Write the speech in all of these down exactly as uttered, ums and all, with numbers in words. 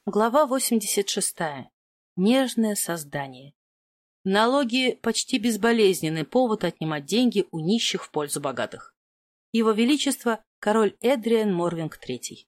Глава восемьдесят шестая. Нежное создание. Налоги – почти безболезненный повод отнимать деньги у нищих в пользу богатых. Его Величество – король Эдриан Морвинг третий.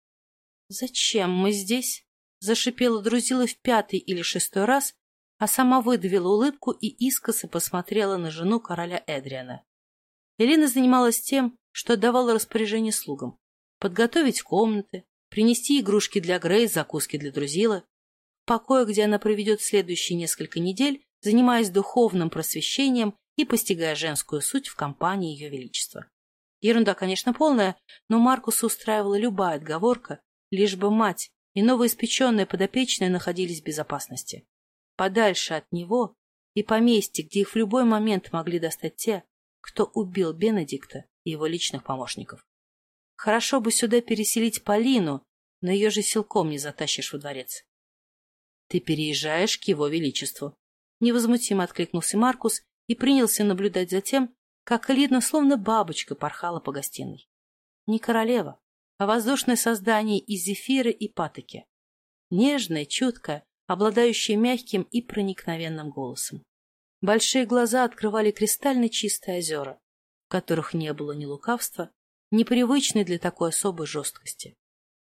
«Зачем мы здесь?» – зашипела Друзила в пятый или шестой раз, а сама выдавила улыбку и искоса посмотрела на жену короля Эдриана. Элина занималась тем, что отдавала распоряжение слугам – подготовить комнаты, принести игрушки для Грейс, закуски для Друзилы. В покое, где она проведет следующие несколько недель, занимаясь духовным просвещением и постигая женскую суть в компании Ее Величества. Ерунда, конечно, полная, но Маркуса устраивала любая отговорка, лишь бы мать и новоиспеченная подопечная находились в безопасности. Подальше от него и поместье, где их в любой момент могли достать те, кто убил Бенедикта и его личных помощников. Хорошо бы сюда переселить Полину, но ее же силком не затащишь во дворец. — Ты переезжаешь к его величеству. Невозмутимо откликнулся Маркус и принялся наблюдать за тем, как Элина словно бабочка порхала по гостиной. Не королева, а воздушное создание из зефира и патоки. Нежное, чуткое, обладающее мягким и проникновенным голосом. Большие глаза открывали кристально чистые озера, в которых не было ни лукавства, непривычной для такой особой жесткости.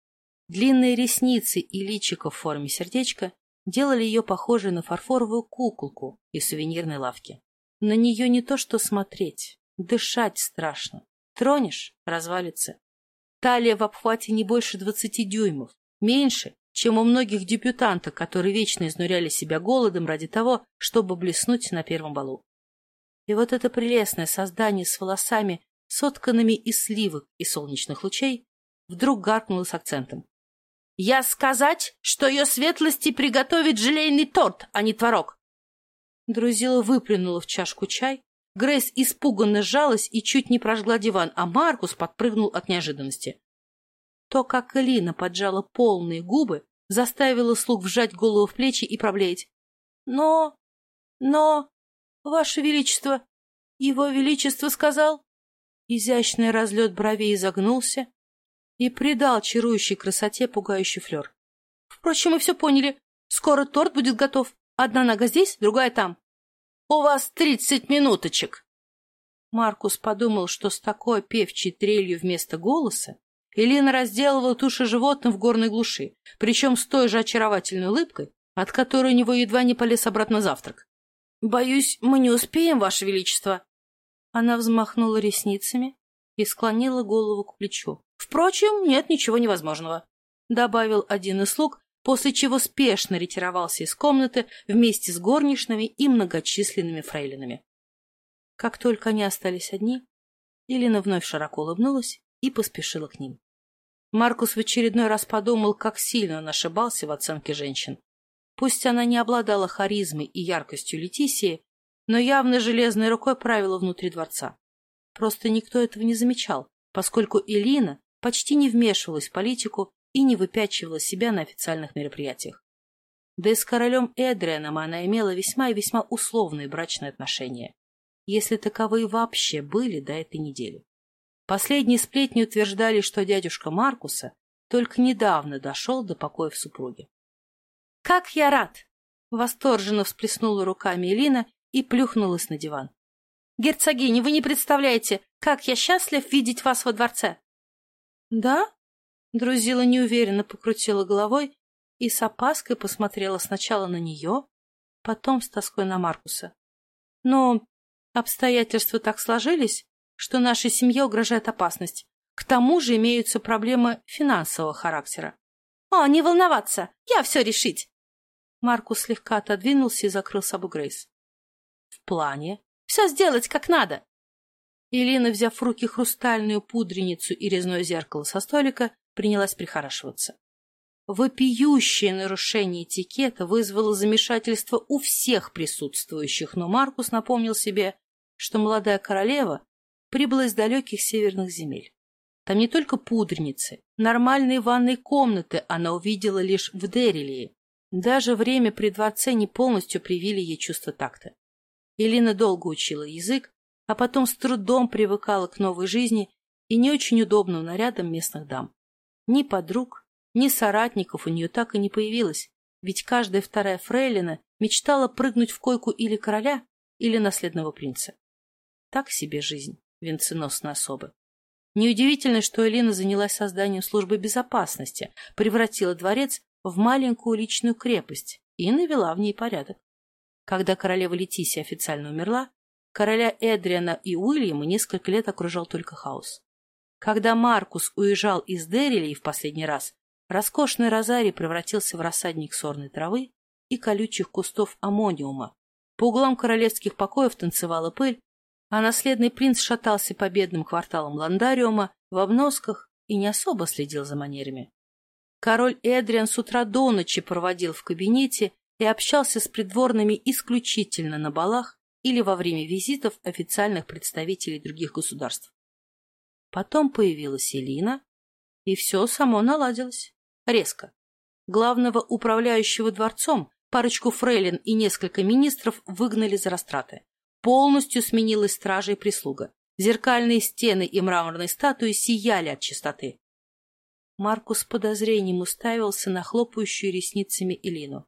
Длинные ресницы и личико в форме сердечка делали ее похожей на фарфоровую куколку из сувенирной лавки. На нее не то что смотреть, дышать страшно. Тронешь — развалится. Талия в обхвате не больше двадцати дюймов, меньше, чем у многих дебютанток, которые вечно изнуряли себя голодом ради того, чтобы блеснуть на первом балу. И вот это прелестное создание с волосами, сотканными из сливок и солнечных лучей, вдруг гаркнула с акцентом. «Я сказать, что ее светлости приготовит желейный торт, а не творог!» Друзила выплюнула в чашку чай, Грейс испуганно сжалась и чуть не прожгла диван, а Маркус подпрыгнул от неожиданности. То, как Элина поджала полные губы, заставила слуг вжать голову в плечи и проблеять. «Но... но... Ваше Величество... Его Величество сказал...» Изящный разлет бровей изогнулся и придал чарующей красоте пугающий флер. «Впрочем, мы все поняли. Скоро торт будет готов. Одна нога здесь, другая там. У вас тридцать минуточек!» Маркус подумал, что с такой певчей трелью вместо голоса Элина разделывала туши животных в горной глуши, причем с той же очаровательной улыбкой, от которой у него едва не полез обратно завтрак. «Боюсь, мы не успеем, Ваше Величество!» Она взмахнула ресницами и склонила голову к плечу. «Впрочем, нет ничего невозможного», — добавил один из слуг, после чего спешно ретировался из комнаты вместе с горничными и многочисленными фрейлинами. Как только они остались одни, Элина вновь широко улыбнулась и поспешила к ним. Маркус в очередной раз подумал, как сильно он ошибался в оценке женщин. Пусть она не обладала харизмой и яркостью Летисии, но явно железной рукой правила внутри дворца. Просто никто этого не замечал, поскольку Элина почти не вмешивалась в политику и не выпячивала себя на официальных мероприятиях. Да и с королем Эдрианом она имела весьма и весьма условные брачные отношения, если таковые вообще были до этой недели. Последние сплетни утверждали, что дядюшка Маркуса только недавно дошел до покоев супруги. «Как я рад!» — восторженно всплеснула руками Элина и плюхнулась на диван. «Герцогиня, вы не представляете, как я счастлив видеть вас во дворце!» «Да?» — Друзила неуверенно покрутила головой и с опаской посмотрела сначала на нее, потом с тоской на Маркуса. «Но обстоятельства так сложились, что нашей семье угрожает опасность. К тому же имеются проблемы финансового характера». «О, не волноваться, я все решить!» Маркус слегка отодвинулся и закрыл собой Грейс. «В плане? Все сделать как надо!» Элина, взяв в руки хрустальную пудреницу и резное зеркало со столика, принялась прихорашиваться. Вопиющее нарушение этикета вызвало замешательство у всех присутствующих, но Маркус напомнил себе, что молодая королева прибыла из далеких северных земель. Там не только пудреницы, нормальные ванные комнаты она увидела лишь в Деррилии. Даже время при дворце не полностью привили ей чувство такта. Элина долго учила язык, а потом с трудом привыкала к новой жизни и не очень удобным нарядам местных дам. Ни подруг, Ни соратников у нее так и не появилось, ведь каждая вторая фрейлина мечтала прыгнуть в койку или короля, или наследного принца. Так себе жизнь венценосной особы. Неудивительно, что Элина занялась созданием службы безопасности, превратила дворец в маленькую личную крепость и навела в ней порядок. Когда королева Летисия официально умерла, короля Эдриана и Уильяма несколько лет окружал только хаос. Когда Маркус уезжал из Деррилей в последний раз, роскошный розарий превратился в рассадник сорной травы и колючих кустов аммониума. По углам королевских покоев танцевала пыль, а наследный принц шатался по бедным кварталам Ландариума в обносках и не особо следил за манерами. Король Эдриан с утра до ночи проводил в кабинете и общался с придворными исключительно на балах или во время визитов официальных представителей других государств. Потом появилась Элина, и все само наладилось. Резко. Главного управляющего дворцом, парочку фрейлин и несколько министров выгнали за растраты. Полностью сменилась стража и прислуга. Зеркальные стены и мраморные статуи сияли от чистоты. Маркус с подозрением уставился на хлопающую ресницами Элину.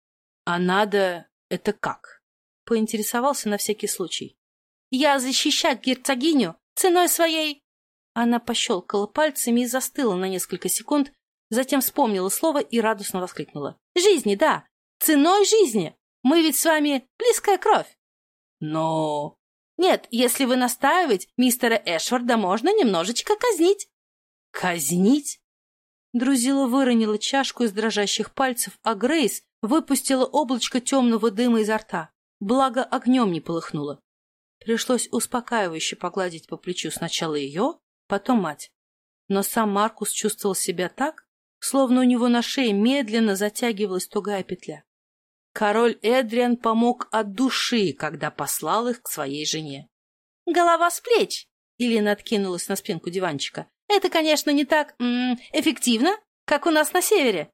— А надо... это как? — поинтересовался на всякий случай. — Я защищать герцогиню ценой своей... Она пощелкала пальцами и застыла на несколько секунд, затем вспомнила слово и радостно воскликнула. — Жизни, да! Ценой жизни! Мы ведь с вами близкая кровь! — Но... — Нет, если вы настаиваете, мистера Эшфорда можно немножечко казнить. — Казнить? Друзила выронила чашку из дрожащих пальцев, а Грейс выпустила облачко темного дыма изо рта. Благо, огнем не полыхнуло. Пришлось успокаивающе погладить по плечу сначала ее, потом мать. Но сам Маркус чувствовал себя так, словно у него на шее медленно затягивалась тугая петля. Король Эдриан помог от души, когда послал их к своей жене. — Голова с плеч! — Элина откинулась на спинку диванчика. — Это, конечно, не так м-м, эффективно, как у нас на севере.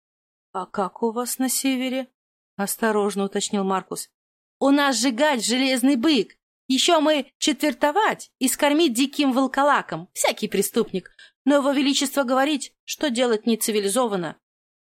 — А как у вас на севере? — осторожно уточнил Маркус. — У нас сжигать железный бык. Еще мы четвертовать и скормить диким волколаком. Всякий преступник. Но его величество говорить, что делать нецивилизованно.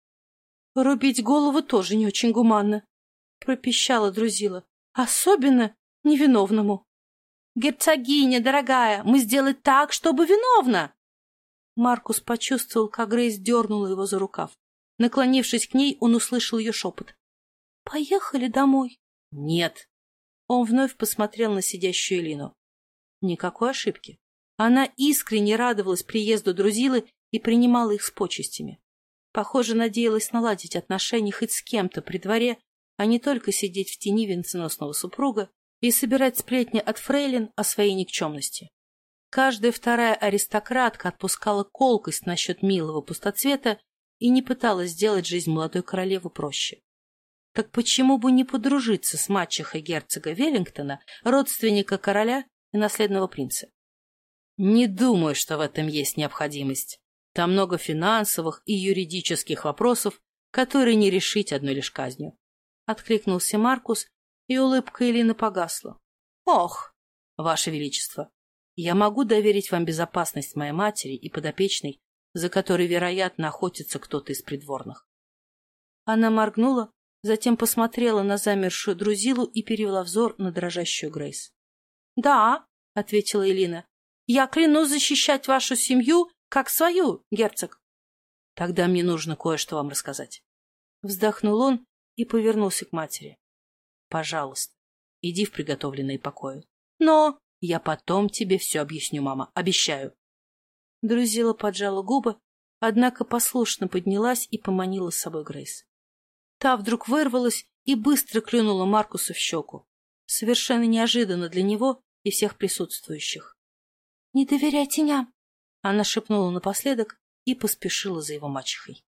— Рубить голову тоже не очень гуманно, — пропищала Друзила. — Особенно невиновному. — Герцогиня, дорогая, мы сделать так, чтобы виновна. Маркус почувствовал, как Грейс дернула его за рукав. Наклонившись к ней, он услышал ее шепот. — Поехали домой. — Нет. Он вновь посмотрел на сидящую Элину. Никакой ошибки. Она искренне радовалась приезду Друзилы и принимала их с почестями. Похоже, надеялась наладить отношения хоть с кем-то при дворе, а не только сидеть в тени венценосного супруга и собирать сплетни от фрейлин о своей никчемности. Каждая вторая аристократка отпускала колкость насчет милого пустоцвета и не пыталась сделать жизнь молодой королевы проще. Так почему бы не подружиться с мачехой герцога Веллингтона, родственника короля и наследного принца? Не думаю, что в этом есть необходимость. Там много финансовых и юридических вопросов, которые не решить одной лишь казнью. Откликнулся Маркус, и улыбка Элины погасла. Ох, ваше величество, я могу доверить вам безопасность моей матери и подопечной, за которой, вероятно, охотится кто-то из придворных. Она моргнула, затем посмотрела на замершую Друзилу и перевела взор на дрожащую Грейс. — Да, — ответила Элина, — я клянусь защищать вашу семью, как свою, герцог. — Тогда мне нужно кое-что вам рассказать. Вздохнул он и повернулся к матери. — Пожалуйста, иди в приготовленные покои. — Но... — Я потом тебе все объясню, мама, обещаю. Друзила поджала губы, однако послушно поднялась и поманила с собой Грейс. Та вдруг вырвалась и быстро клюнула Маркуса в щеку. Совершенно неожиданно для него и всех присутствующих. — Не доверяй теням! — она шепнула напоследок и поспешила за его мачехой.